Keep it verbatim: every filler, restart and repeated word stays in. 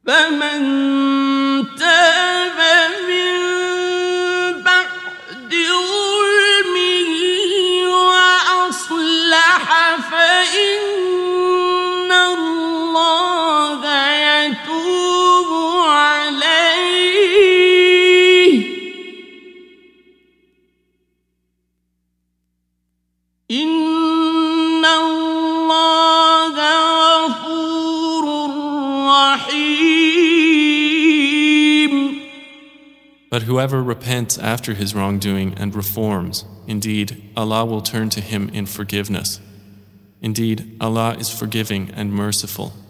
فمن تاب من بعد ظلمه وأصلح فإن الله يتوب عليه إن الله غفور رحيم. But whoever repents after his wrongdoing and reforms, indeed, Allah will turn to him in forgiveness. Indeed, Allah is forgiving and merciful.